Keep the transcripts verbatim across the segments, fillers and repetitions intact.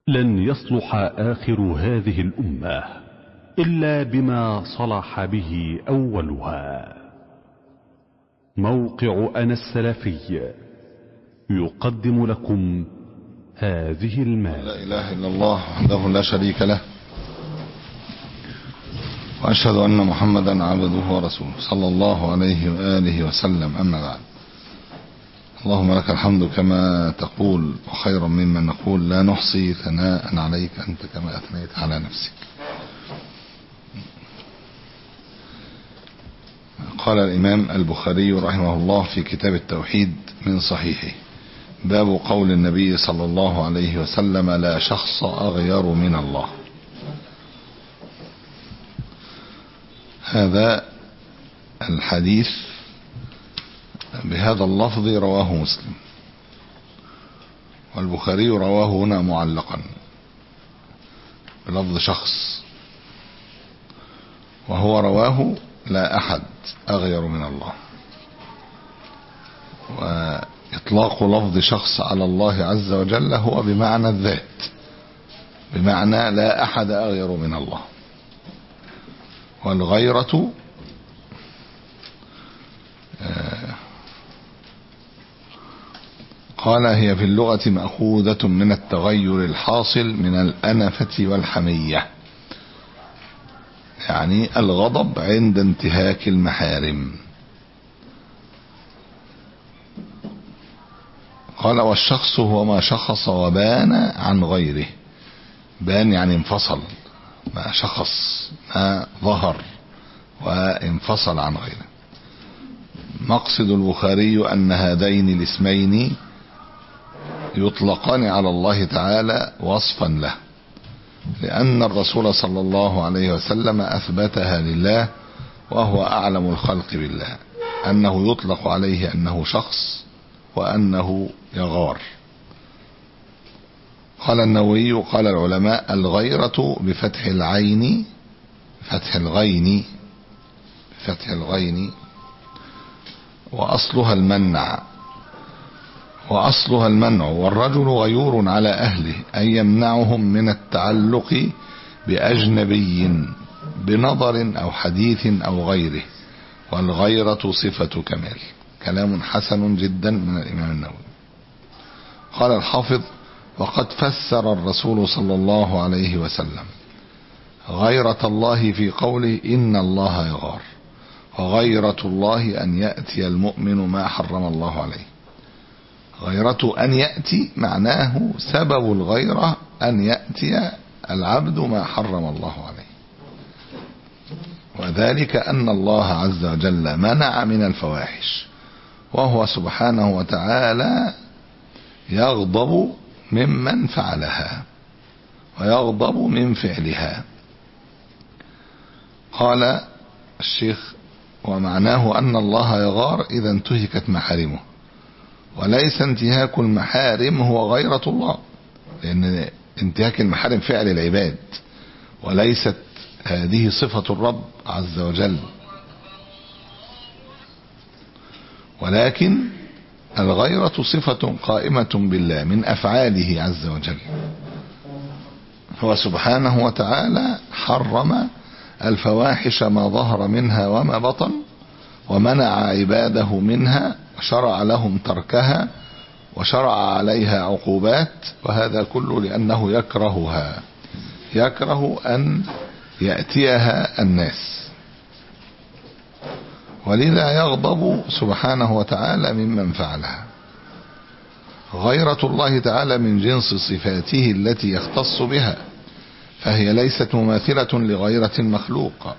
لن يصلح آخر هذه الأمة إلا بما صلح به أولها. موقع أنا السلفي يقدم لكم هذه المادة. لا إله إلا الله وحده لا شريك له، وأشهد أن محمدا عبده ورسوله صلى الله عليه وآله وسلم. أما بعد، اللهم لك الحمد كما تقول وخيرا مما نقول، لا نحصي ثناء عليك أنت كما أثنيت على نفسك. قال الإمام البخاري رحمه الله في كتاب التوحيد من صحيحه: باب قول النبي صلى الله عليه وسلم: لا شخص أغير من الله. هذا الحديث بهذا اللفظ رواه مسلم، والبخاري رواه هنا معلقا بلفظ شخص، وهو رواه: لا أحد أغير من الله. وإطلاق لفظ شخص على الله عز وجل هو بمعنى الذات، بمعنى لا أحد أغير من الله. والغيرة قال هي في اللغة مأخوذة من التغير الحاصل من الأنفة والحمية، يعني الغضب عند انتهاك المحارم. قال: والشخص هو ما شخص وبان عن غيره. بان يعني انفصل، ما شخص ما ظهر وانفصل عن غيره. مقصد البخاري أن هذين الاسمين يطلقان على الله تعالى وصفا له، لأن الرسول صلى الله عليه وسلم أثبتها لله، وهو أعلم الخلق بالله، أنه يطلق عليه أنه شخص وأنه يغار. قال النووي: قال العلماء: الغيرة بفتح العين فتح الغين بفتح الغين وأصلها المنع وأصلها المنع والرجل غيور على أهله، أي يمنعهم من التعلق بأجنبي بنظر أو حديث أو غيره. والغيرة صفة كمال. كلام حسن جدا من الإمام النووي. قال الحافظ: وقد فسر الرسول صلى الله عليه وسلم غيرة الله في قوله: إن الله يغار. وغيرة الله أن يأتي المؤمن ما حرم الله عليه. غيرة أن يأتي معناه سبب الغيرة أن يأتي العبد ما حرم الله عليه، وذلك أن الله عز وجل منع من الفواحش، وهو سبحانه وتعالى يغضب ممن فعلها ويغضب من فعلها. قال الشيخ: ومعناه أن الله يغار إذا انتهكت محارمه، وليس انتهاك المحارم هو غيرة الله، لأن انتهاك المحارم فعل العباد، وليست هذه صفة الرب عز وجل، ولكن الغيرة صفة قائمة بالله من أفعاله عز وجل. هو سبحانه وتعالى حرم الفواحش ما ظهر منها وما بطن، ومنع عباده منها، وشرع لهم تركها، وشرع عليها عقوبات، وهذا كله لأنه يكرهها، يكره أن يأتيها الناس، ولذا يغضب سبحانه وتعالى ممن فعلها. غيرة الله تعالى من جنس صفاته التي يختص بها، فهي ليست مماثلة لغيرة المخلوق.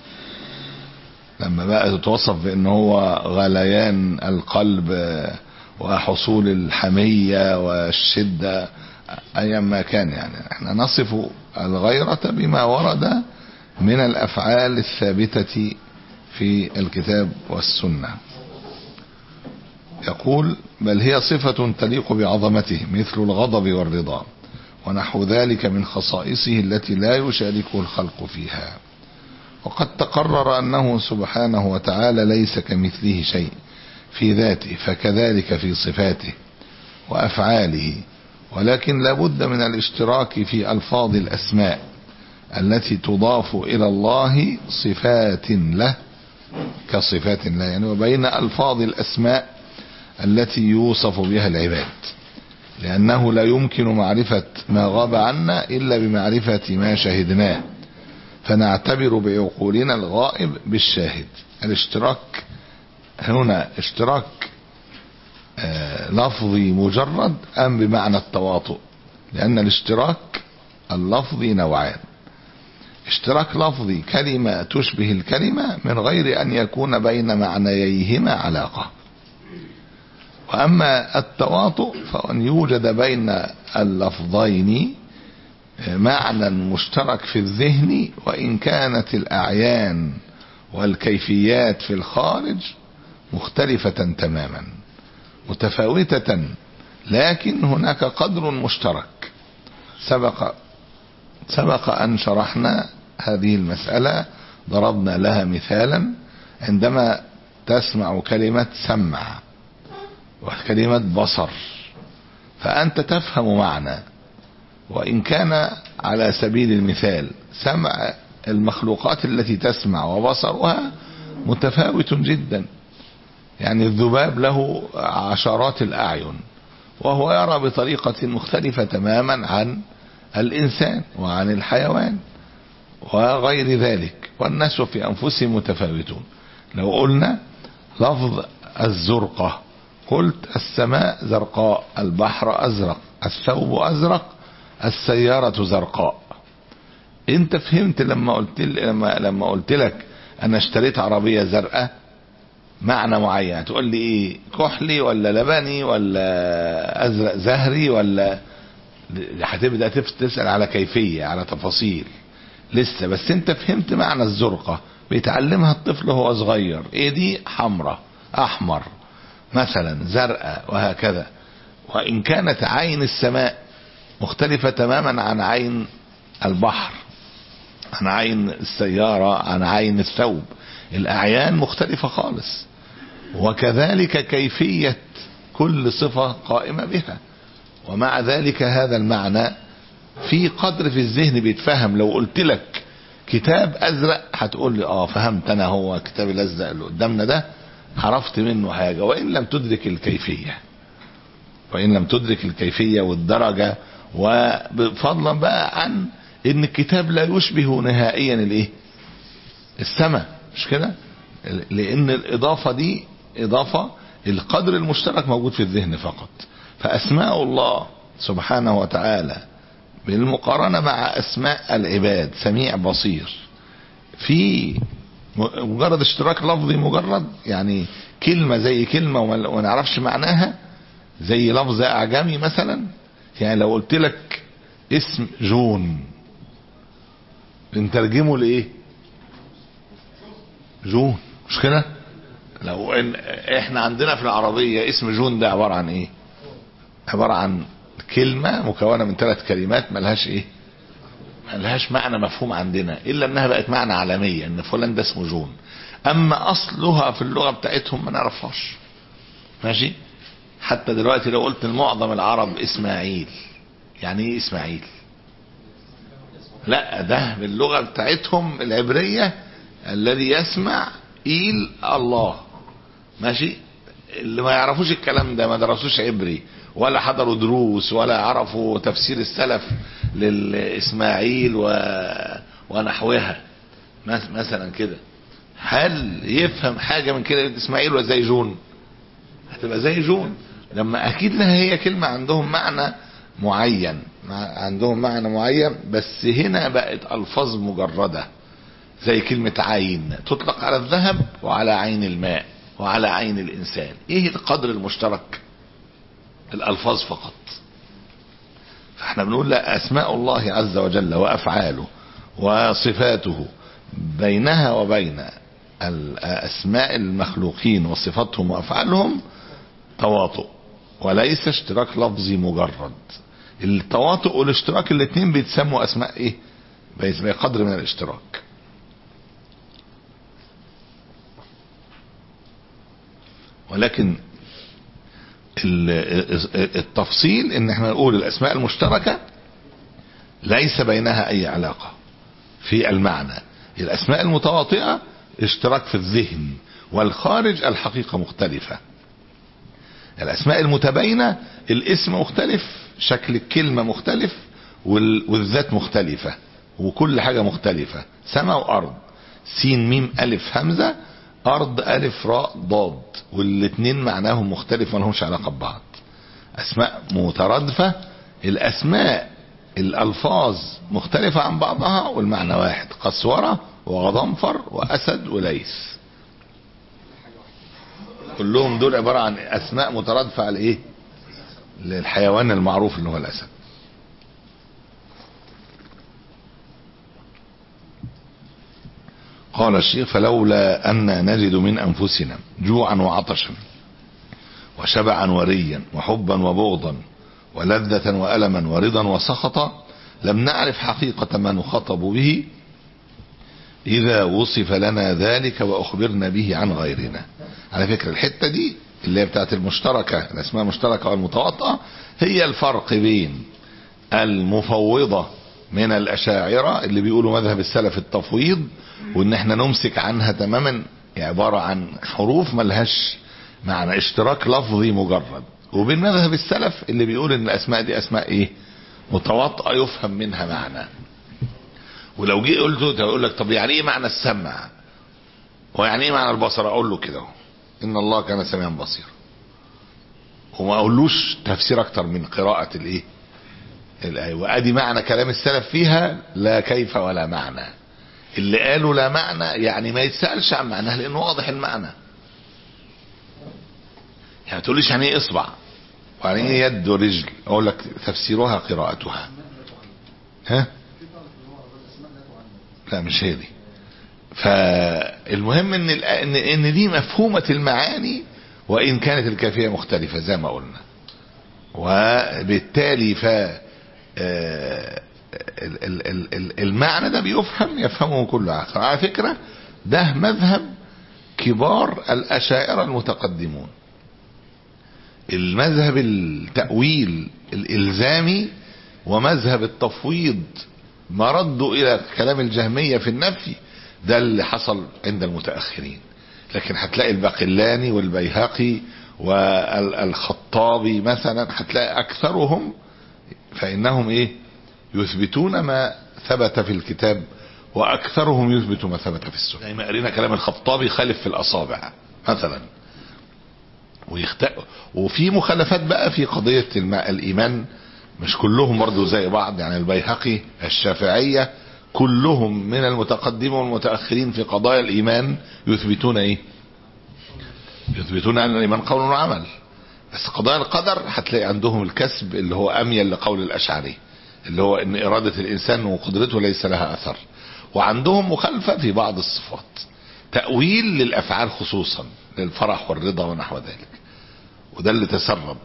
لما بقى تتوصف بأنه هو غليان القلب وحصول الحمية والشدة أيما كان، يعني احنا نصف الغيرة بما ورد من الأفعال الثابتة في الكتاب والسنة. يقول: بل هي صفة تليق بعظمته، مثل الغضب والرضا ونحو ذلك من خصائصه التي لا يشاركه الخلق فيها. وقد تقرر أنه سبحانه وتعالى ليس كمثله شيء في ذاته، فكذلك في صفاته وأفعاله ولكن لابد من الاشتراك في ألفاظ الأسماء التي تضاف إلى الله صفات له كصفات الله، يعني وبين ألفاظ الأسماء التي يوصف بها العباد، لأنه لا يمكن معرفة ما غاب عنا إلا بمعرفة ما شهدناه، فنعتبر بعقولنا الغائب بالشاهد. الاشتراك هنا اشتراك آه لفظي مجرد أم بمعنى التواطؤ؟ لأن الاشتراك اللفظي نوعان: اشتراك لفظي كلمة تشبه الكلمة من غير أن يكون بين معنييهما علاقة، وأما التواطؤ فأن يوجد بين اللفظين معنى مشترك في الذهن، وإن كانت الأعيان والكيفيات في الخارج مختلفة تماما متفاوتة، لكن هناك قدر مشترك. سبق سبق أن شرحنا هذه المسألة، ضربنا لها مثالا عندما تسمع كلمة سمع وكلمة بصر، فأنت تفهم معنى، وإن كان على سبيل المثال سمع المخلوقات التي تسمع وبصرها متفاوت جدا، يعني الذباب له عشرات الأعين وهو يرى بطريقة مختلفة تماما عن الإنسان وعن الحيوان وغير ذلك، والناس في أنفسهم متفاوتون. لو قلنا لفظ الزرقة، قلت السماء زرقاء، البحر أزرق، الثوب أزرق، السيارة زرقاء. انت فهمت لما قلت لما, لما قلت لك انا اشتريت عربية زرقاء معنى معين، تقول لي ايه؟ كحلي ولا لبني ولا ازرق زهري ولا؟ هتبدأ تسأل على كيفية، على تفاصيل لسه، بس انت فهمت معنى الزرقة بيتعلمها الطفل وهو صغير، ايه دي؟ حمراء، احمر مثلا، زرقاء، وهكذا. وان كانت عين السماء مختلفة تماما عن عين البحر، عن عين السيارة، عن عين الثوب، الأعيان مختلفة خالص، وكذلك كيفية كل صفة قائمة بها. ومع ذلك هذا المعنى في قدر في الذهن بيتفهم. لو قلت لك كتاب أزرق هتقول لي اه فهمت انا، هو كتاب الأزرق اللي قدامنا ده عرفت منه حاجة، وإن لم تدرك الكيفية، وإن لم تدرك الكيفية والدرجة، وفضلا بقى عن ان الكتاب لا يشبه نهائيا الايه؟ السماء، مش كده؟ لان الاضافة دي اضافة، القدر المشترك موجود في الذهن فقط. فاسماء الله سبحانه وتعالى بالمقارنة مع اسماء العباد سميع بصير، في مجرد اشتراك لفظي، مجرد يعني كلمة زي كلمة وما نعرفش معناها، زي لفظ اعجمي مثلا. يعني لو قلت لك اسم جون بنترجمه لايه؟ جون، مش كده؟ لو ان احنا عندنا في العربية اسم جون ده عبارة عن ايه؟ عبارة عن كلمة مكونة من ثلاث كلمات ملهاش ايه؟ ملهاش معنى مفهوم عندنا، الا انها بقت معنى عالمية ان فلان ده اسمه جون. اما اصلها في اللغة بتاعتهم ما نعرفهاش، ماشي؟ حتى دلوقتي لو قلت لمعظم العرب اسماعيل، يعني ايه اسماعيل؟ لا، ده باللغة بتاعتهم العبرية الذي يسمع إيل الله، ماشي؟ اللي ما يعرفوش الكلام ده، ما درسوش عبري ولا حضروا دروس ولا عرفوا تفسير السلف للإسماعيل و... ونحوها مثلا كده، هل يفهم حاجة من كده؟ اسماعيل ولا زي جون؟ هتبقى زي جون، لما اكيد لها هي كلمة عندهم معنى معين، عندهم معنى معين، بس هنا بقت الفاظ مجردة، زي كلمة عين تطلق على الذهب وعلى عين الماء وعلى عين الانسان. ايه القدر المشترك؟ الالفاظ فقط. فاحنا بنقول لا، اسماء الله عز وجل وافعاله وصفاته بينها وبين اسماء المخلوقين وصفاتهم وافعالهم تواطؤ، وليس اشتراك لفظي مجرد. التواطؤ والاشتراك الاثنين بيتسموا اسماء ايه؟ بقدر من الاشتراك. ولكن التفصيل ان احنا نقول الاسماء المشتركة ليس بينها اي علاقة في المعنى. الاسماء المتواطئة اشتراك في الذهن، والخارج الحقيقة مختلفة. الاسماء المتباينة الاسم مختلف، شكل الكلمة مختلف، والذات مختلفة، وكل حاجة مختلفة. سماء وارض، سين ميم الف همزة، ارض الف راء ضاد، والاتنين معناهم مختلف ما لهمش علاقة ببعض. اسماء مترادفة، الاسماء الالفاظ مختلفة عن بعضها والمعنى واحد، قسورة وغضنفر واسد وليث، كلهم دول عبارة عن اسماء مترادفة على ايه؟ للحيوان المعروف اللي هو الاسد. قال الشيخ: فلولا أن نجد من أنفسنا جوعا وعطشا وشبعا وريا وحبا وبغضا ولذة وألما ورضا وسخطا لم نعرف حقيقة ما نخاطب به إذا وصف لنا ذلك وأخبرنا به عن غيرنا. على فكرة الحتة دي اللي هي بتاعت المشتركة، الأسماء المشتركة والمتواطئة، هي الفرق بين المفوضة من الأشاعرة اللي بيقولوا مذهب السلف التفويض، وان احنا نمسك عنها تماما، عبارة عن حروف ملهاش معنى، اشتراك لفظي مجرد، وبين مذهب السلف اللي بيقول ان الاسماء دي اسماء ايه؟ متواطئة يفهم منها معنى. ولو جه قلت يقول لك طب يعني ايه معنى السمع؟ ويعني ايه معنى البصر؟ اقول له كده: ان الله كان سميعا بصيرا. وما اقولوش تفسير اكتر من قراءة الايه؟ الايه. وادي معنى كلام السلف فيها لا كيف ولا معنى. اللي قالوا لا معنى يعني ما يتسألش عن معناها لانه واضح المعنى. يعني تقوليش يعني ايه اصبع ويعني ايه يد ورجل، اقول لك تفسيرها قراءتها. ها؟ لا مش هي دي. فالمهم ان ان ان دي مفهومة المعاني، وان كانت الكيفية مختلفة زي ما قلنا. وبالتالي ف المعنى ده بيفهم يفهمه كل عاقل. على فكرة ده مذهب كبار الأشاعرة المتقدمون. المذهب التأويل الإلزامي ومذهب التفويض ما ردوا إلى كلام الجهمية في النفي، ده اللي حصل عند المتأخرين. لكن هتلاقي الباقلاني والبيهقي والخطابي مثلا، هتلاقي أكثرهم فإنهم إيه؟ يثبتون ما ثبت في الكتاب، واكثرهم يثبت ما ثبت في السنه. زي ما قرينا كلام الخطابي خالف في الاصابع مثلا، ويخت... وفي مخالفات بقى في قضيه الماء الايمان، مش كلهم برضو زي بعض. يعني البيهقي، الشافعيه، كلهم من المتقدمين والمتاخرين في قضايا الايمان يثبتون ايه؟ يثبتون ان الايمان قول وعمل. بس قضايا القدر هتلاقي عندهم الكسب اللي هو اميل لقول الاشعري، اللي هو ان ارادة الانسان وقدرته ليس لها اثر. وعندهم مخالفة في بعض الصفات، تأويل للافعال خصوصا للفرح والرضا ونحو ذلك، وده اللي تسرب.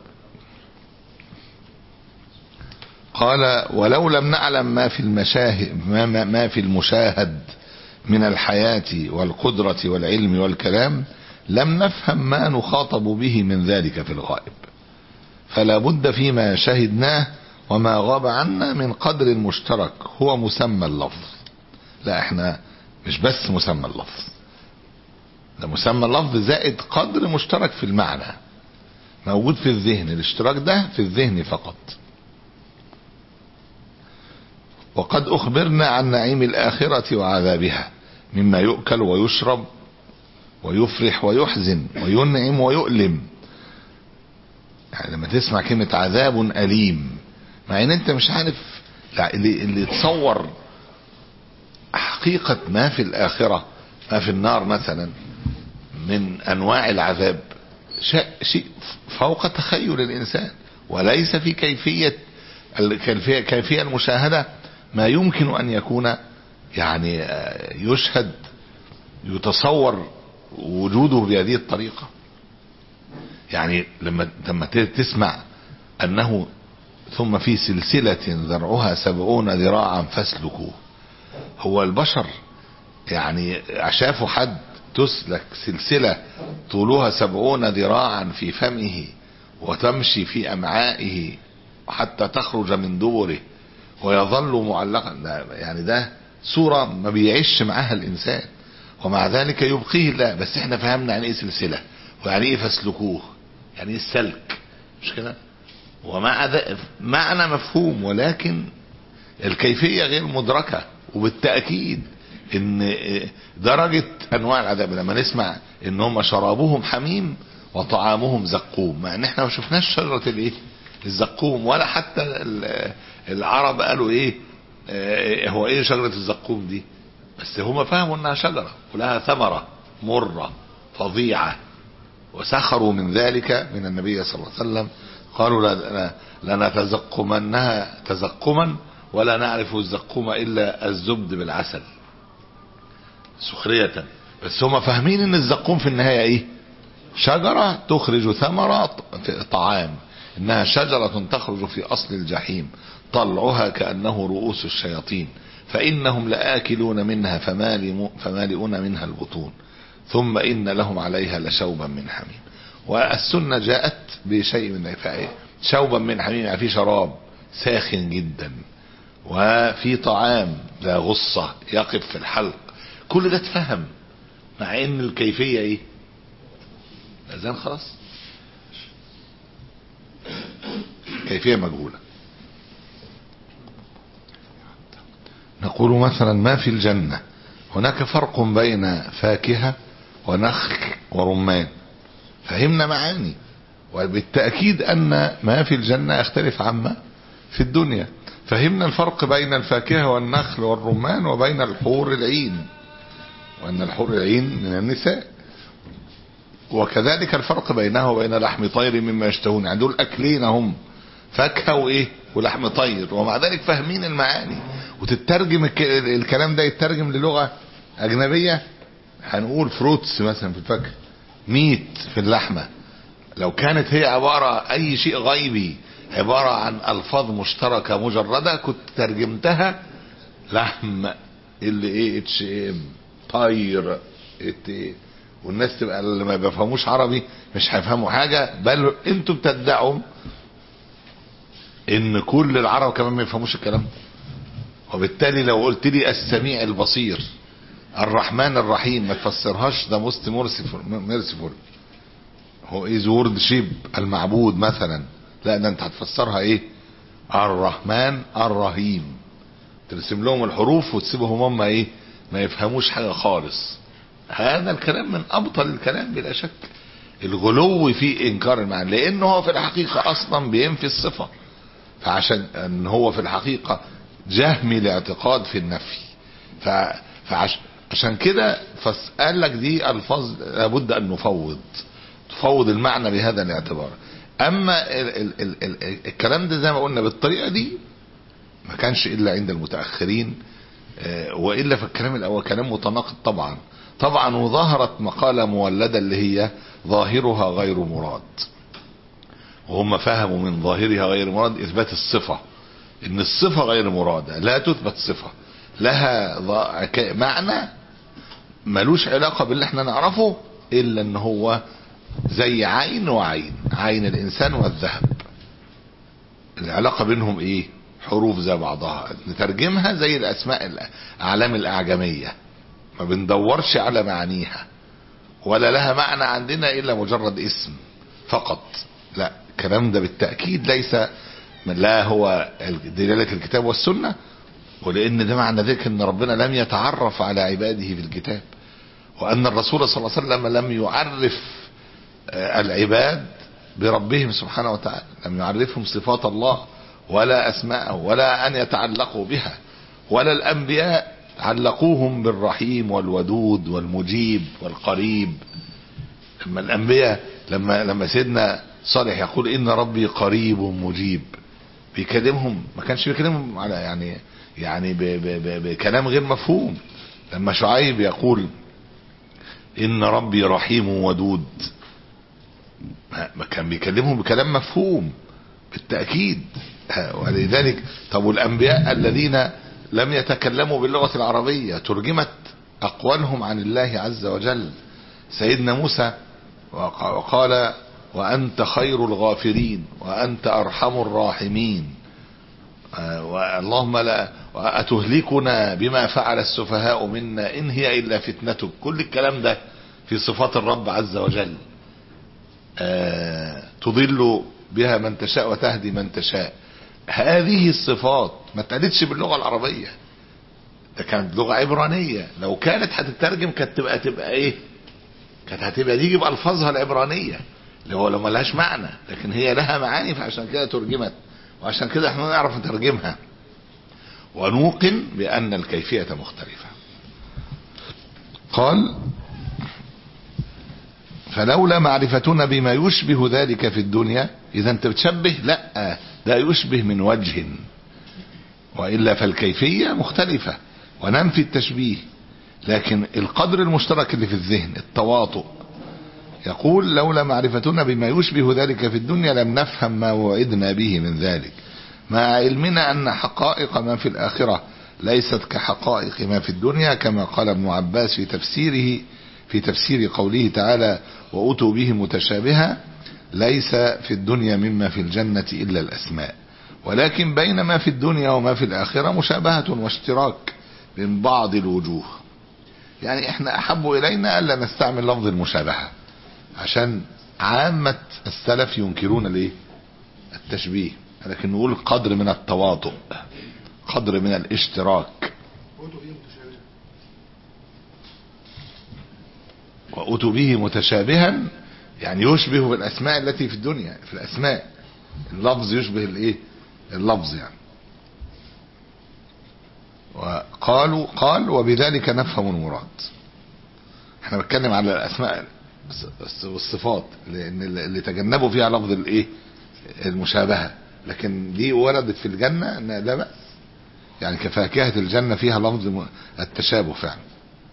قال: ولو لم نعلم ما في المشاهد ما, ما, ما في المشاهد من الحياة والقدرة والعلم والكلام لم نفهم ما نخاطب به من ذلك في الغائب، فلا بد فيما شهدناه وما غاب عنا من قدر مشترك هو مسمى اللفظ. لا احنا مش بس مسمى اللفظ، ده مسمى اللفظ زائد قدر مشترك في المعنى موجود في الذهن. الاشتراك ده في الذهن فقط. وقد اخبرنا عن نعيم الاخرة وعذابها مما يؤكل ويشرب ويفرح ويحزن وينعم ويؤلم. يعني لما تسمع كلمة عذاب أليم، مع ان انت مش عارف اللي, اللي تصور حقيقة ما في الآخرة، ما في النار مثلا من انواع العذاب، شيء فوق تخيل الانسان، وليس في كيفية الكيفية كيفية المشاهدة ما يمكن ان يكون يعني يشهد يتصور وجوده بهذه الطريقة. يعني لما لما تسمع انه ثم في سلسلة ذرعها سبعون ذراعا فاسلكوه، هو البشر يعني شافوا حد تسلك سلسلة طولها سبعون ذراعا في فمه وتمشي في أمعائه حتى تخرج من دبره ويظل معلقا، يعني ده صورة ما بيعيش معها الإنسان، ومع ذلك يبقيه الله. بس احنا فهمنا يعني ايه سلسلة، ويعني ايه فسلكوه، يعني ايه السلك، مش كده؟ ومع ذلك معنى مفهوم، ولكن الكيفية غير مدركة. وبالتأكيد ان درجة انواع العذاب لما نسمع ان هم شرابهم حميم وطعامهم زقوم، مع ان احنا ما شفناش شجرة الايه الزقوم، ولا حتى العرب قالوا ايه اه هو ايه شجرة الزقوم دي، بس هم فهموا انها شجرة ولها ثمرة مرة فظيعة، وسخروا من ذلك من النبي صلى الله عليه وسلم. قالوا لنتزقمنها تزقما ولا نعرف الزقوم الا الزبد بالعسل، سخرية. بس هم فاهمين ان الزقوم في النهاية ايه؟ شجرة تخرج ثمرة طعام، انها شجرة تخرج في اصل الجحيم، طلعها كأنه رؤوس الشياطين، فانهم لآكلون منها فمالئون منها البطون، ثم ان لهم عليها لشوبا من حميم. والسنة جاءت بشيء من ذلك، شوبا من حميم يعني في شراب ساخن جدا، وفي طعام ذا غصة يقف في الحلق، كل ده اتفهم، مع ان الكيفية ايه؟ اذان خلاص كيفية مجهولة. نقول مثلا ما في الجنة هناك فرق بين فاكهة ونخل ورمان، فهمنا معاني، وبالتأكيد أن ما في الجنة يختلف عما في الدنيا. فهمنا الفرق بين الفاكهة والنخل والرمان وبين الحور العين، وأن الحور العين من النساء، وكذلك الفرق بينه وبين لحم طير مما يشتهون، يعني دول أكلين هم فاكهة وإيه ولحم طير، ومع ذلك فاهمين المعاني. وتترجم الكلام ده يترجم للغة أجنبية، هنقول فروتس مثلا في الفاكهة، ميت في اللحمة، لو كانت هي عبارة أي شيء غيبي عبارة عن ألفاظ مشتركة مجردة كنت ترجمتها لحم اللي ايه اتش ام طير ات، والناس تبقى اللي ما بيفهموش عربي مش هيفهموا حاجة، بل انتوا بتدعوا ان كل العرب كمان ما يفهموش الكلام. وبالتالي لو قلت لي السميع البصير الرحمن الرحيم ما تفسرهاش ده موست ميرسيفول، هو ايه زورد شيب المعبود مثلا، لا ده انت هتفسرها ايه الرحمن الرحيم، ترسم لهم الحروف وتسيبهم هم ايه ما يفهموش حاجة خالص. هذا الكلام من ابطل الكلام بلا شك، الغلو في انكار المعنى، لانه هو في الحقيقة اصلا بينفي الصفة، فعشان ان هو في الحقيقة جهمي الاعتقاد في النفي، فعشان كده فقال لك دي الفاظ لابد ان نفوض تفوض المعنى بهذا الاعتبار. اما ال ال ال ال الكلام ده زي ما قلنا بالطريقة دي ما كانش الا عند المتأخرين، والا فالكلام الاول كلام متناقض طبعا طبعا. وظهرت مقالة مولدة اللي هي ظاهرها غير مراد، وهم فهموا من ظاهرها غير مراد اثبات الصفة، ان الصفة غير مرادة، لا تثبت صفة لها معنى ملوش علاقة باللي احنا نعرفه، الا ان هو زي عين وعين، عين الانسان والذهب، العلاقة بينهم ايه حروف زي بعضها، نترجمها زي الاسماء الاعلام الاعجمية، ما بندورش على معانيها، ولا لها معنى عندنا الا مجرد اسم فقط. لا، الكلام ده بالتأكيد ليس لا هو دلالة الكتاب والسنة، ولان ده معنى ذلك ان ربنا لم يتعرف على عباده في الكتاب، وان الرسول صلى الله عليه وسلم لم يعرف العباد بربهم سبحانه وتعالى، لم يعرفهم صفات الله ولا اسماءه ولا ان يتعلقوا بها، ولا الانبياء علقوهم بالرحيم والودود والمجيب والقريب. لما الانبياء لما لما سيدنا صالح يقول ان ربي قريب مجيب، بيكلمهم ما كانش بيكلمهم على يعني يعني بكلام غير مفهوم. لما شعيب يقول ان ربي رحيم ودود، ما كان بيكلمهم بكلام مفهوم بالتأكيد. ولذلك طب والانبياء الذين لم يتكلموا باللغة العربية ترجمت اقوالهم عن الله عز وجل، سيدنا موسى وقال وأنت خير الغافرين وأنت أرحم الراحمين، اللهم لا أتهلكنا بما فعل السفهاء منا إن هي إلا فتنتك. كل الكلام ده في صفات الرب عز وجل. تضل بها من تشاء وتهدي من تشاء. هذه الصفات ما اتقالتش باللغة العربية، ده كانت لغة عبرانية. لو كانت هتترجم كانت تبقى تبقى ايه؟ كانت هتبقى دي بألفاظها العبرانية اللي هو لو ما لهاش معنى، لكن هي لها معاني فعشان كده ترجمت، وعشان كده احنا نعرف نترجمها. ونوقن بأن الكيفية مختلفة. قال فلولا معرفتنا بما يشبه ذلك في الدنيا. اذا انت بتشبه؟ لا، ده يشبه من وجه، وإلا فالكيفية مختلفة وننفي التشبيه، لكن القدر المشترك اللي في الذهن التواطؤ. يقول لولا معرفتنا بما يشبه ذلك في الدنيا لم نفهم ما وعدنا به من ذلك، مع علمنا أن حقائق ما في الآخرة ليست كحقائق ما في الدنيا، كما قال ابن عباس في تفسيره في تفسير قوله تعالى وأتوا به متشابها: ليس في الدنيا مما في الجنة إلا الأسماء، ولكن بين ما في الدنيا وما في الآخرة مشابهة واشتراك من بعض الوجوه. يعني احنا أحب إلينا ألا نستعمل لفظ المشابهة، عشان عامة السلف ينكرون الايه؟ التشبيه، لكن نقول قدر من التواطؤ، قدر من الاشتراك. وأتوا به متشابها يعني يشبه بالأسماء التي في الدنيا، في الأسماء اللفظ يشبه الايه؟ اللفظ يعني. وقالوا قال وبذلك نفهم المراد. احنا بنتكلم على الأسماء والصفات لأن اللي تجنبوا فيها لفظ الايه؟ المشابهة، لكن دي وردت في الجنة ان لا بأس، يعني كفاكهة الجنة فيها لفظ التشابه فعلا.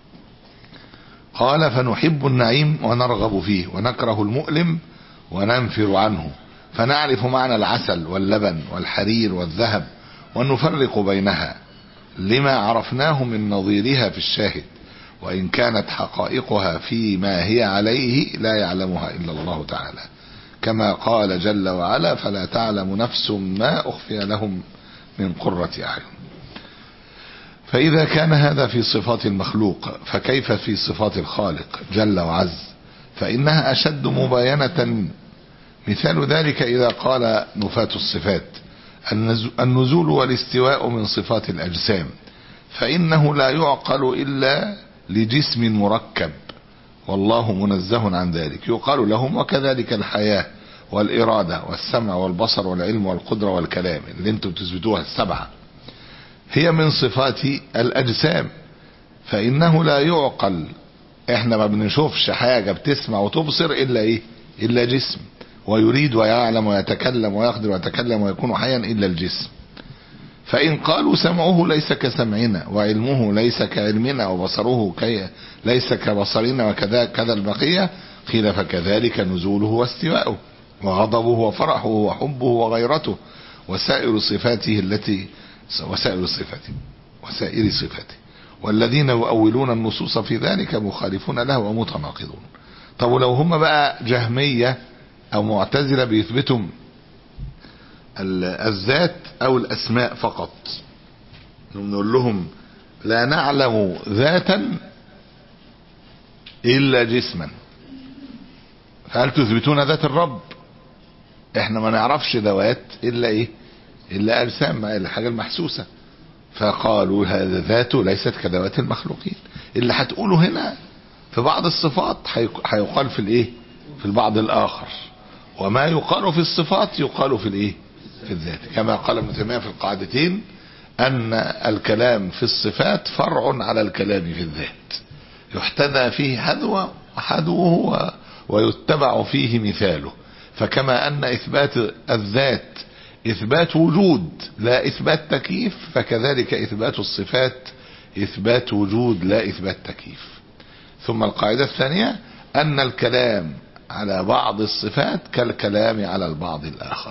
قال فنحب النعيم ونرغب فيه ونكره المؤلم وننفر عنه، فنعرف معنى العسل واللبن والحرير والذهب ونفرق بينها لما عرفناه من نظيرها في الشاهد، وإن كانت حقائقها فيما هي عليه لا يعلمها إلا الله تعالى، كما قال جل وعلا فلا تعلم نفس ما أخفي لهم من قرة أعين. فإذا كان هذا في صفات المخلوق فكيف في صفات الخالق جل وعز؟ فإنها أشد مباينة. مثال ذلك إذا قال نفاة الصفات النزول والاستواء من صفات الأجسام، فإنه لا يعقل إلا لجسم مركب، والله منزه عن ذلك. يقال لهم وكذلك الحياة والإرادة والسمع والبصر والعلم والقدرة والكلام اللي انتم تثبتوها السبعة هي من صفات الأجسام، فإنه لا يعقل. احنا ما بنشوفش حاجة بتسمع وتبصر إلا إيه؟ إلا جسم، ويريد ويعلم ويتكلم ويقدر ويتكلم ويكون حيا إلا الجسم. فإن قالوا سمعه ليس كسمعنا وعلمه ليس كعلمنا وبصره كي ليس كبصرنا وكذا كذا البقية، قيل فكذلك نزوله واستواؤه وغضبه وفرحه وحبه وغيرته وسائر صفاته التي وسائر صفاته وسائر صفاته. والذين يؤولون النصوص في ذلك مخالفون له ومتناقضون. طب لو هم بقى جهمية أو معتزلة بيثبتوا الذات أو الأسماء فقط، نقول لهم لا نعلم ذاتا إلا جسما، فهل تثبتون ذات الرب؟ احنا ما نعرفش ذوات إلا إيه؟ إلا أجسام، الحاجة المحسوسة. فقالوا هذا ذاته ليست كذوات المخلوقين. اللي هتقوله هنا في بعض الصفات هيقال في الإيه؟ في البعض الآخر، وما يقال في الصفات يقال في الإيه؟ في الذات، كما قال ابن تيمية في القاعدتين أن الكلام في الصفات فرع على الكلام في الذات، يحتذى فيه حذوه حذوه ويتبع فيه مثاله. فكما أن إثبات الذات إثبات وجود لا إثبات تكييف، فكذلك إثبات الصفات إثبات وجود لا إثبات تكييف. ثم القاعدة الثانية أن الكلام على بعض الصفات كالكلام على البعض الآخر،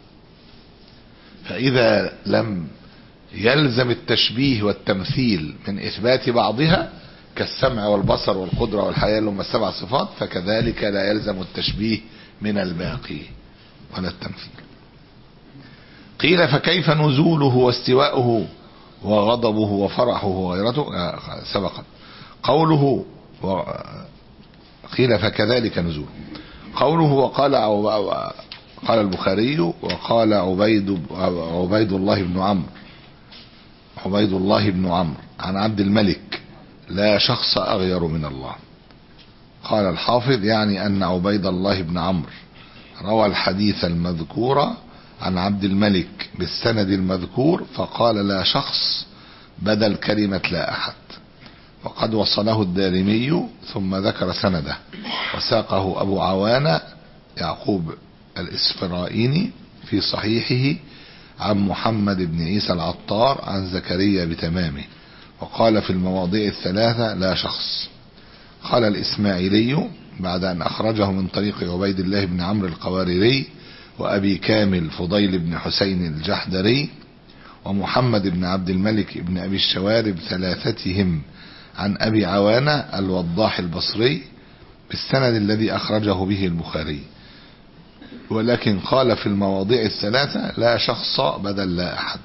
فإذا لم يلزم التشبيه والتمثيل من إثبات بعضها كالسمع والبصر والقدرة والحياة اللي هم السبع صفات، فكذلك لا يلزم التشبيه من الباقي ولا التمثيل. قيل فكيف نزوله واستواؤه وغضبه وفرحه وغيرته؟ سبقا قوله و... قيل فكذلك نزوله. قوله وقال قال البخاري وقال عبيد عبيد الله بن عمرو عبيد الله بن عمرو عن عبد الملك لا شخص أغير من الله. قال الحافظ يعني أن عبيد الله بن عمرو روى الحديث المذكور عن عبد الملك بالسند المذكور فقال لا شخص بدل كلمة لا أحد. وقد وصله الدارمي ثم ذكر سنده وساقه أبو عوانة يعقوب الإسفرائيني في صحيحه عن محمد بن عيسى العطار عن زكريا بتمامه. وقال في المواضع الثلاثة لا شخص. قال الإسماعيلي بعد أن أخرجه من طريق عبيد الله بن عمرو القواريري وأبي كامل فضيل بن حسين الجحدري ومحمد بن عبد الملك بن أبي الشوارب ثلاثتهم عن أبي عوانة الوضاح البصري بالسند الذي أخرجه به البخاري. ولكن قال في المواضع الثلاثة لا شخص بدل لا أحد.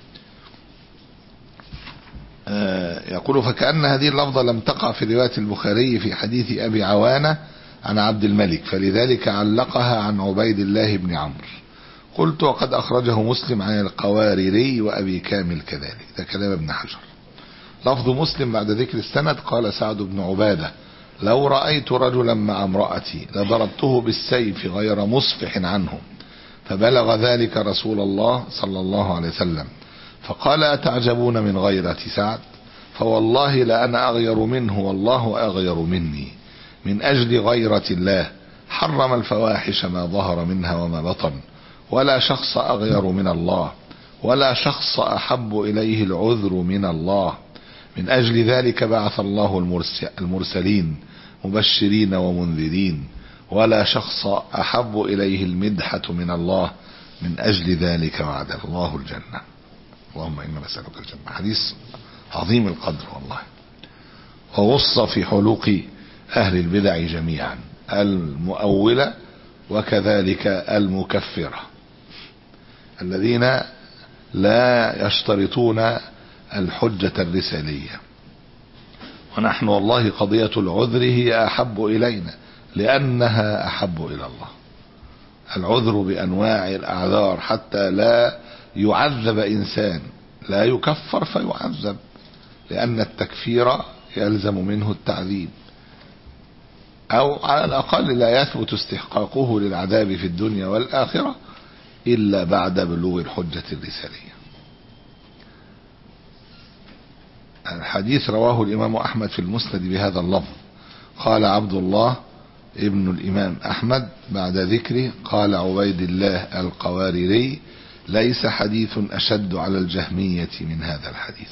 يقول فكأن هذه اللفظة لم تقع في رواية البخاري في حديث أبي عوانة عن عبد الملك فلذلك علقها عن عبيد الله بن عمرو. قلت وقد أخرجه مسلم عن القواريري وأبي كامل كذلك. ده كلام ابن حجر. لفظ مسلم بعد ذكر السند قال سعد بن عبادة لو رأيت رجلا مع امرأتي لضربته بالسيف غير مصفح عنه فبلغ ذلك رسول الله صلى الله عليه وسلم فقال أتعجبون من غيرة سعد فوالله لأنا أغير منه والله أغير مني من أجل غيرة الله حرم الفواحش ما ظهر منها وما بطن ولا شخص أغير من الله ولا شخص أحب إليه العذر من الله من أجل ذلك بعث الله المرسلين مبشرين ومنذرين ولا شخص أحب إليه المدحة من الله من أجل ذلك وعد الله الجنة. اللهم إنا نسألك الجنة. حديث عظيم القدر والله. ووص في حلوق أهل البدع جميعا المؤولة وكذلك المكفرة الذين لا يشترطون الحجة الرسالية. ونحن والله قضية العذر هي أحب إلينا لأنها أحب إلى الله. العذر بأنواع الأعذار حتى لا يعذب إنسان لا يكفر فيعذب لأن التكفير يلزم منه التعذيب أو على الأقل لا يثبت استحقاقه للعذاب في الدنيا والآخرة إلا بعد بلوغ الحجة الرسالية. الحديث رواه الإمام أحمد في المسند بهذا اللفظ. قال عبد الله ابن الإمام أحمد بعد ذكره قال عبيد الله القواريري ليس حديث أشد على الجهمية من هذا الحديث.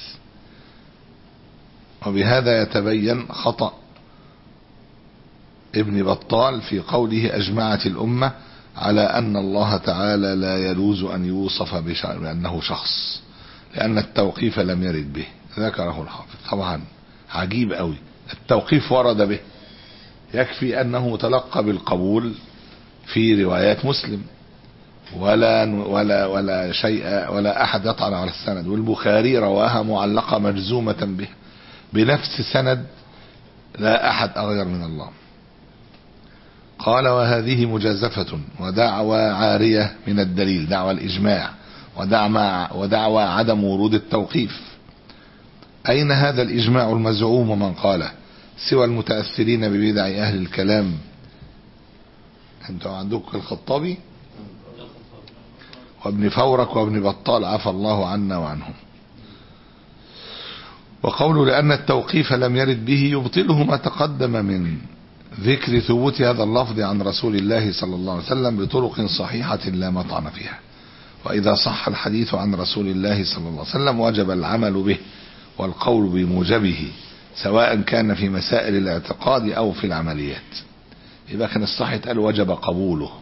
وبهذا يتبين خطأ ابن بطال في قوله أجمعت الأمة على أن الله تعالى لا يجوز أن يوصف بأنه شخص لأن التوقيف لم يرد به. ذكره الحافظ. طبعا عجيب قوي التوقيف ورد به يكفي أنه تلقى بالقبول في روايات مسلم ولا ولا ولا شيء ولا أحد يطعن على السند. والبخاري رواها معلقة مجزومة به بنفس سند لا أحد أغير من الله. قال وهذه مجازفة ودعوى عارية من الدليل دعوى الإجماع ودعوى, ودعوى عدم ورود التوقيف. أين هذا الإجماع المزعوم من قاله سوى المتأثرين ببدع أهل الكلام؟ أنتم عندكم الخطابي وابن فورك وابن بطال عفى الله عنا وعنهم. وقوله لأن التوقيف لم يرد به يبطله ما تقدم من ذكر ثبوت هذا اللفظ عن رسول الله صلى الله عليه وسلم بطرق صحيحة لا مطعن فيها. وإذا صح الحديث عن رسول الله صلى الله عليه وسلم وجب العمل به والقول بموجبه سواء كان في مسائل الاعتقاد أو في العمليات. إذا كان الصح يتقال وجب قبوله.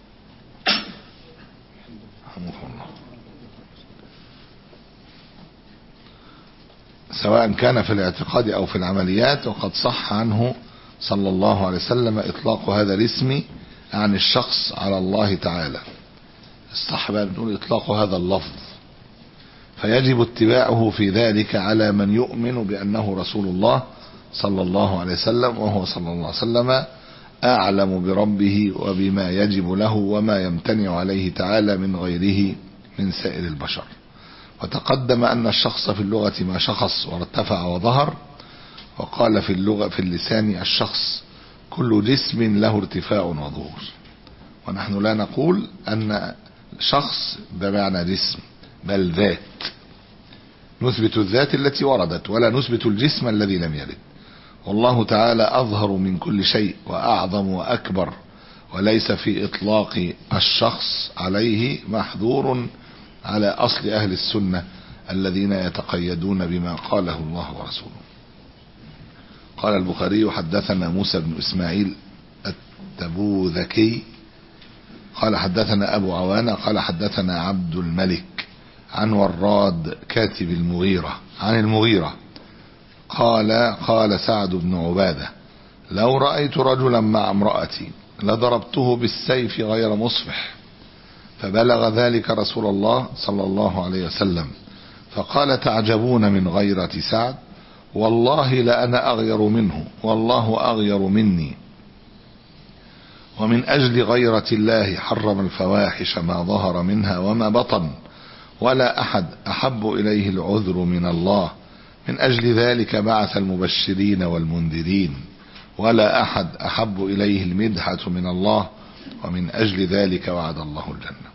سواء كان في الاعتقاد أو في العمليات. وقد صح عنه صلى الله عليه وسلم إطلاق هذا الاسم عن الشخص على الله تعالى. الصح بقى بنقول إطلاق هذا اللفظ، فيجب اتباعه في ذلك على من يؤمن بأنه رسول الله صلى الله عليه وسلم، وهو صلى الله عليه وسلم أعلم بربه وبما يجب له وما يمتنع عليه تعالى من غيره من سائر البشر. وتقدم أن الشخص في اللغة ما شخص وارتفع وظهر، وقال في اللغة في اللسان الشخص كل جسم له ارتفاع وظهور. ونحن لا نقول أن شخص بمعنى جسم، بل ذات، نثبت الذات التي وردت ولا نثبت الجسم الذي لم يرد. والله تعالى أظهر من كل شيء وأعظم وأكبر، وليس في إطلاق الشخص عليه محظور على أصل أهل السنة الذين يتقيدون بما قاله الله ورسوله. قال البخاري حدثنا موسى بن إسماعيل التبوذكي قال حدثنا أبو عوانة قال حدثنا عبد الملك عن وراد كاتب المغيرة عن المغيرة قال قال سعد بن عبادة لو رأيت رجلا مع امرأتي لضربته بالسيف غير مصفح، فبلغ ذلك رسول الله صلى الله عليه وسلم فقال تعجبون من غيرة سعد، والله لأنا أغير منه والله أغير مني، ومن أجل غيرة الله حرم الفواحش ما ظهر منها وما بطن، ولا أحد أحب إليه العذر من الله، من أجل ذلك بعث المبشرين والمنذرين، ولا أحد أحب إليه المدحة من الله، ومن أجل ذلك وعد الله الجنة.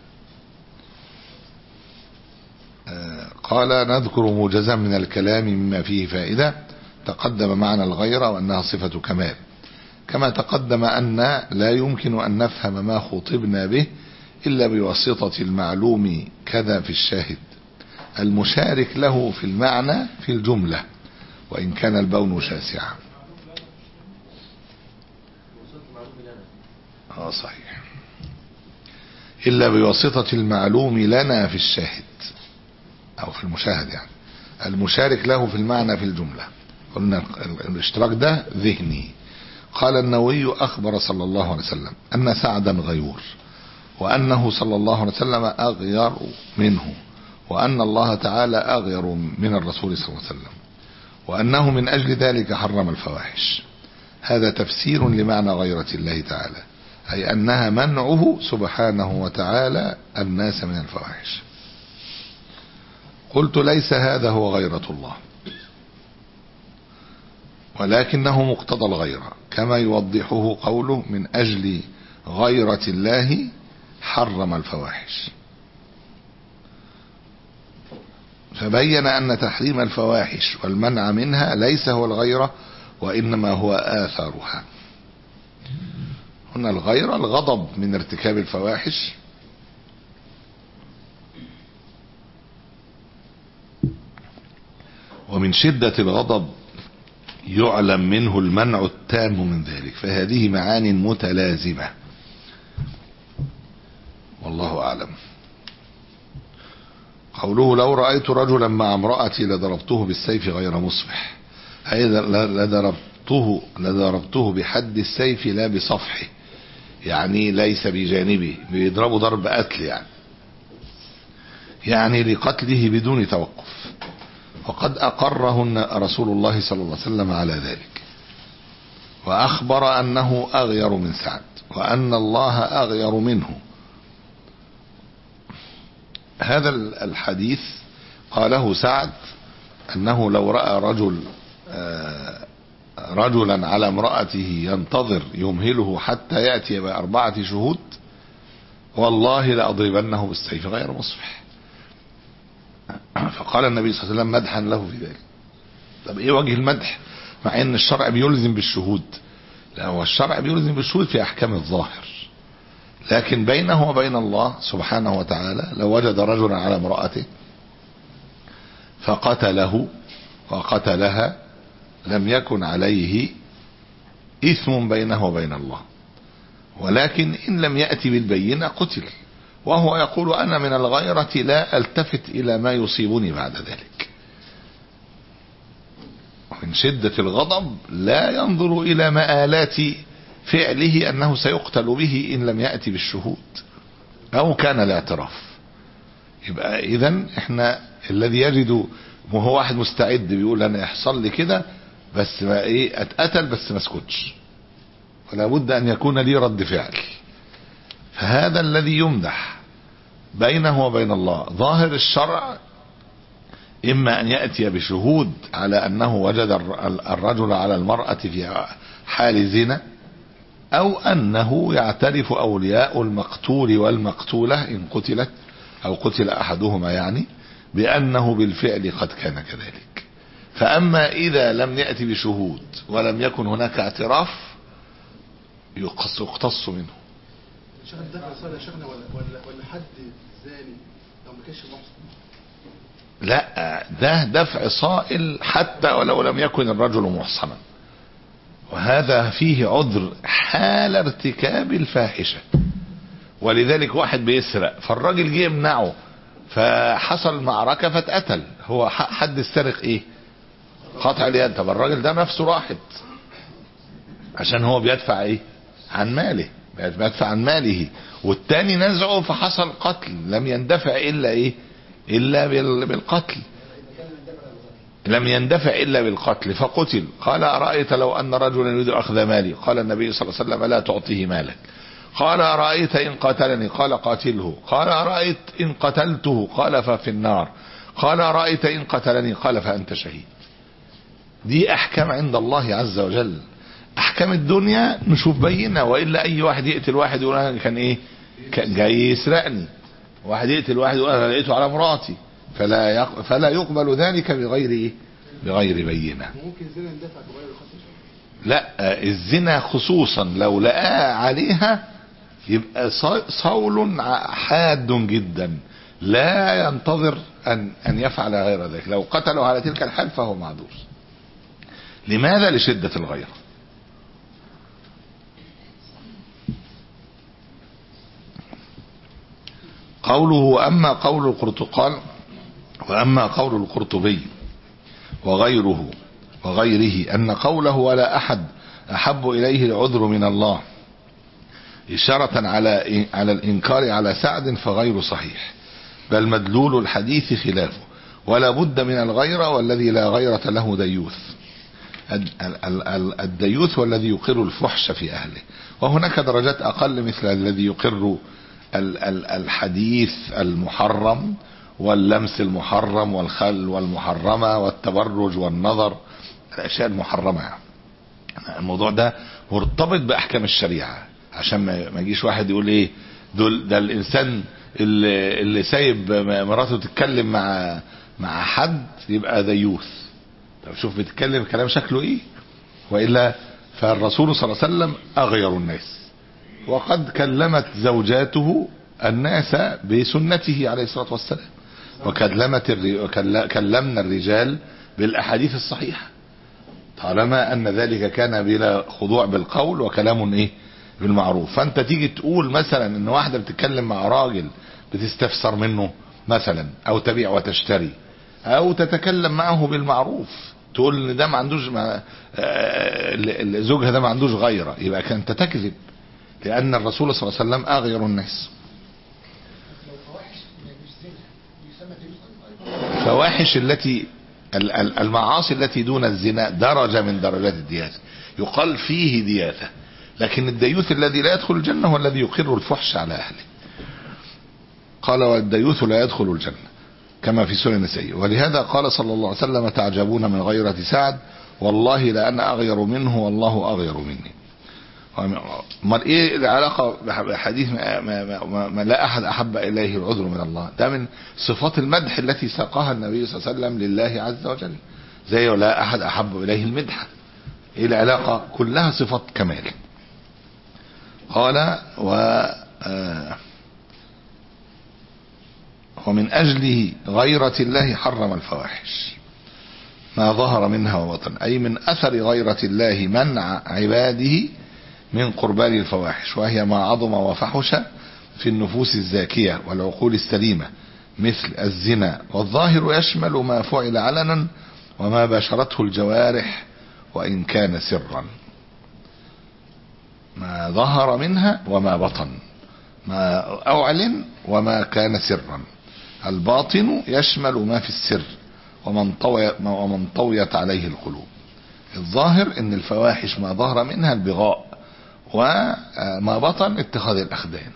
قال نذكر موجزا من الكلام مما فيه فائدة. تقدم معنى الغيرة وأنها صفة كمال، كما تقدم أن لا يمكن أن نفهم ما خطبنا به إلا بواسطة المعلوم كذا في الشاهد المشارك له في المعنى في الجملة، وإن كان البون شاسعا. اه صحيح، إلا بواسطة المعلوم لنا في الشاهد أو في المشاهد، يعني المشارك له في المعنى في الجملة. قلنا الاشتراك ده ذهني. قال النووي أخبر صلى الله عليه وسلم أن سعدا غيور، وأنه صلى الله عليه وسلم أغير منه، وأن الله تعالى أغير من الرسول صلى الله عليه وسلم، وأنه من أجل ذلك حرم الفواحش. هذا تفسير لمعنى غيرة الله تعالى، أي أنها منعه سبحانه وتعالى الناس من الفواحش. قلت ليس هذا هو غيرة الله، ولكنه مقتضى الغيرة، كما يوضحه قوله من أجل غيرة الله حرم الفواحش، فبين أن تحريم الفواحش والمنع منها ليس هو الغيرة، وإنما هو آثارها. هنا الغيرة الغضب من ارتكاب الفواحش، ومن شدة الغضب يعلم منه المنع التام من ذلك، فهذه معان متلازمة، والله أعلم. قوله لو رأيت رجلا مع امرأتي لضربته بالسيف غير مصفح، أي لضربته, لضربته بحد السيف لا بصفحه، يعني ليس بجانبه، بيضربه ضرب قتل، يعني يعني لقتله بدون توقف. وقد أقره رسول الله صلى الله عليه وسلم على ذلك، وأخبر أنه أغير من سعد، وأن الله أغير منه. هذا الحديث قاله سعد أنه لو رأى رجل رجلا على امرأته ينتظر يمهله حتى يأتي بأربعة شهود والله لأضربنه بالسيف غير مصفح. فقال النبي صلى الله عليه وسلم مدحا له في ذلك. طب ايه وجه المدح مع ان الشرع بيلزم بالشهود؟ لا، هو الشرع بيلزم بالشهود في احكام الظاهر، لكن بينه وبين الله سبحانه وتعالى لو وجد رجلا على امرأته فقتله وقتلها لم يكن عليه إثم بينه وبين الله، ولكن إن لم يأتي بالبينة قتل، وهو يقول أنا من الغيرة لا ألتفت إلى ما يصيبني بعد ذلك. من شدة الغضب لا ينظر إلى مآلات فعله أنه سيقتل به إن لم يأتي بالشهود أو كان الاعتراف. يبقى إذن إحنا الذي يجد وهو واحد مستعد بيقول أنا يحصل لي كده بس ما إيه أتقتل بس ما اسكتش، ولا بد أن يكون لي رد فعل. فهذا الذي يمدح بينه وبين الله. ظاهر الشرع إما أن يأتي بشهود على أنه وجد الرجل على المرأة في حال زنا، أو أنه يعترف أولياء المقتول والمقتولة إن قتلت أو قتل أحدهما يعني بأنه بالفعل قد كان كذلك. فأما إذا لم يأتي بشهود ولم يكن هناك اعتراف يقتص منه. شيخ الدفع صار يا شيخنا ولا ولا ولا حد زاني لو ما كانش محصن؟ لا، ده دفع صائل حتى ولو لم يكن الرجل محصنا، وهذا فيه عذر حال ارتكاب الفاحشة. ولذلك واحد بيسرق فالراجل جه يمنعه فحصل معركة فاتقتل، هو حد السرق ايه؟ قطع اليد. طب الراجل ده نفسه راحت عشان هو بيدفع ايه؟ عن ماله، بيدفع عن ماله، والتاني نزعه فحصل قتل، لم يندفع الا ايه؟ الا بالقتل، لم يندفع الا بالقتل فقتل. قال أرأيت لو ان رجلا يريد اخذ مالي؟ قال النبي صلى الله عليه وسلم لا تعطيه مالك. قال أرأيت إن قتلني؟ قال قاتله. قال أرأيت إن قتلته؟ قال ففي النار. قال أرأيت إن قتلني؟ قال فأنت شهيد. دي أحكام عند الله عز وجل. أحكام الدنيا نشوف بينة، وإلا أي واحد يقتل واحد يقول أنا كان إيه؟ كان جاي يسرقني. واحد يقتل واحد يقول أنا لقيته على مراتي، فلا يق... فلا يقبل ذلك بغير إيه؟ بغير بينة. ممكن الزنا يندفع بغير القتل؟ لا، الزنا خصوصا لو لقاه عليها يبقى صول حاد جدا، لا ينتظر أن أن يفعل غير ذلك. لو قتلوا على تلك الحال فهو معذور. لماذا؟ لشدة الغيرة. قوله أما قول القرطقال وأما قول القرطبي وغيره وغيره أن قوله ولا أحد أحب إليه العذر من الله إشارة على على الإنكار على سعد فغير صحيح، بل مدلول الحديث خلافه. ولا بد من الغيرة، والذي لا غيرة له ديوث. الديوث والذي يقر الفحش في أهله، وهناك درجات أقل مثل الذي يقر الحديث المحرم واللمس المحرم والخل والمحرمة والتبرج والنظر، الأشياء المحرمة. الموضوع ده مرتبط بأحكام الشريعة، عشان ما يجيش واحد يقول ايه دول ده الانسان اللي, اللي سايب مراته تتكلم مع مع حد يبقى ديوث. طب شوف بتتكلم كلام شكله ايه. والا فالرسول صلى الله عليه وسلم اغير الناس، وقد كلمت زوجاته الناس بسنته عليه الصلاة والسلام، وكلمت كلمنا الرجال بالاحاديث الصحيحة، طالما ان ذلك كان بلا خضوع بالقول وكلام ايه بالمعروف. فانت تيجي تقول مثلا ان واحدة بتتكلم مع راجل بتستفسر منه مثلا، او تبيع وتشتري، او تتكلم معه بالمعروف، تقول ان ده ما عندوش ما زوجها ده ما عندوش غيرة، يبقى كانت تكذب، لان الرسول صلى الله عليه وسلم اغير الناس. فواحش التي المعاصي التي دون الزنا درجة من درجات الدياثة، يقال فيه دياثة. لكن الديوث الذي لا يدخل الجنة هو الذي يقر الفحش على أهله. قال والديوث لا يدخل الجنة كما في سنن النسائي. ولهذا قال صلى الله عليه وسلم تعجبون من غيرة سعد والله لأنا أغير منه والله أغير مني. ما ايه العلاقة بحديث ما, ما, ما, ما لا أحد أحب إليه العذر من الله؟ ده من صفات المدح التي ساقها النبي صلى الله عليه وسلم لله عز وجل، زي ولا أحد أحب إليه المدح. ايه العلاقة؟ كلها صفات كمال. قال و آه ومن أجله غيرة الله حرم الفواحش ما ظهر منها وبطن، أي من أثر غيرة الله منع عباده من قربان الفواحش، وهي ما عظم وفحش في النفوس الزاكية والعقول السليمة مثل الزنا. والظاهر يشمل ما فعل علنا وما باشرته الجوارح وإن كان سرا. ما ظهر منها وما بطن، ما أعلن وما كان سرا. الباطن يشمل ما في السر ومن طوي ومن طويت عليه القلوب. الظاهر ان الفواحش ما ظهر منها البغاء، وما بطن اتخاذ الأخدان.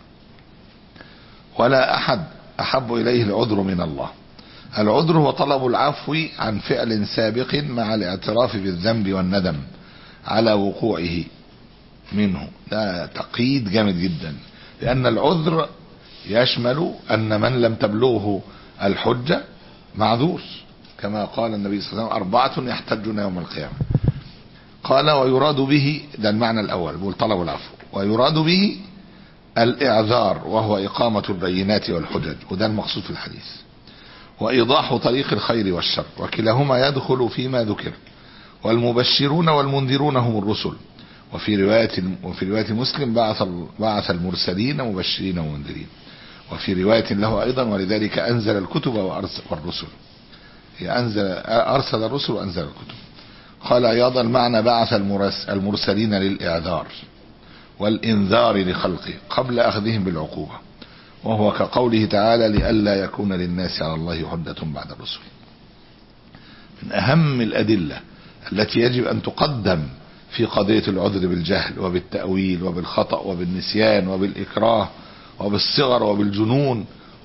ولا أحد أحب إليه العذر من الله. العذر هو طلب العفو عن فعل سابق مع الاعتراف بالذنب والندم على وقوعه منه. ده تقييد جامد جدا، لأن العذر يشمل أن من لم تبلغه الحجة معذور، كما قال النبي صلى الله عليه وسلم: أربعة يحتجون يوم القيامة. قال: ويراد به، ده المعنى الأول بيقول طلب العفو، ويراد به الإعذار وهو إقامة البينات والحجج، وده المقصود في الحديث، وإيضاح طريق الخير والشر، وكلاهما يدخل فيما ذكر. والمبشرون والمنذرون هم الرسل. وفي رواية وفي رواية مسلم: بعث بعث المرسلين مبشرين ومنذرين. وفي رواية له أيضا: ولذلك أنزل الكتب والرسل. أنزل أرسل الرسل وأنزل الكتب. قال عياض: المعنى بعث المرسلين للإعذار والإنذار لخلقه قبل أخذهم بالعقوبة، وهو كقوله تعالى: لئلا يكون للناس على الله حجة بعد الرسل. من أهم الأدلة التي يجب أن تقدم في قضية العذر بالجهل وبالتأويل وبالخطأ وبالنسيان وبالإكراه وبالصغر وبالجنون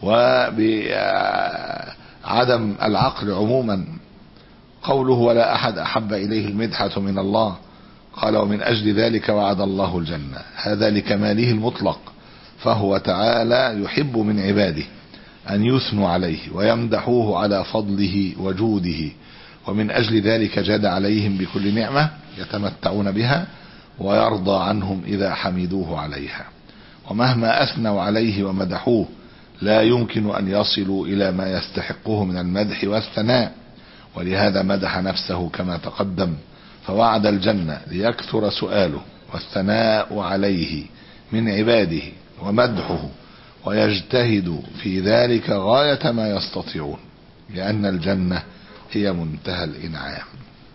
وبعدم العقل عموما قوله: ولا أحد أحب إليه المدحة من الله. قال: ومن أجل ذلك وعد الله الجنة، هذا لكماله المطلق، فهو تعالى يحب من عباده أن يثنوا عليه ويمدحوه على فضله وجوده، ومن أجل ذلك جاد عليهم بكل نعمة يتمتعون بها، ويرضى عنهم إذا حمدوه عليها. ومهما أثنوا عليه ومدحوه لا يمكن أن يصلوا إلى ما يستحقه من المدح والثناء، ولهذا مدح نفسه كما تقدم، فوعد الجنة ليكثر سؤاله والثناء عليه من عباده ومدحه، ويجتهد في ذلك غاية ما يستطيعون، لأن الجنة هي منتهى الإنعام.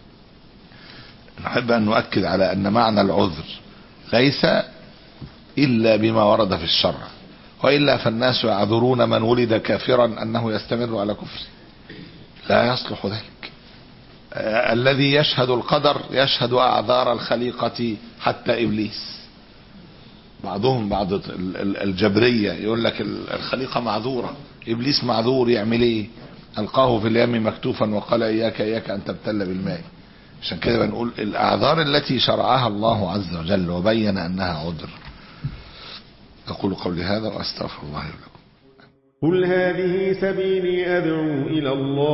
نحب أن نؤكد على أن معنى العذر ليس إلا بما ورد في الشرع، وإلا فالناس يعذرون من ولد كافرا أنه يستمر على كفره، لا يصلح ذلك. الذي يشهد القدر يشهد أعذار الخليقة حتى إبليس. بعضهم بعض الجبرية يقول لك الخليقة معذورة، إبليس معذور، يعمل إيه؟ ألقاه في اليم مكتوفا وقال: إياك إياك أن تبتل بالماء. عشان كده بنقول الأعذار التي شرعها الله عز وجل وبين أنها عذر. أقول قولي هذا وأستغفر الله لكم. قل هذه سبيلي أدعو إلى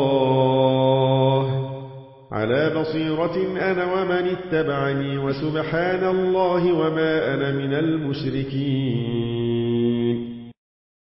الله على بصيرة أنا ومن اتبعني، وسبحان الله وما أنا من المشركين.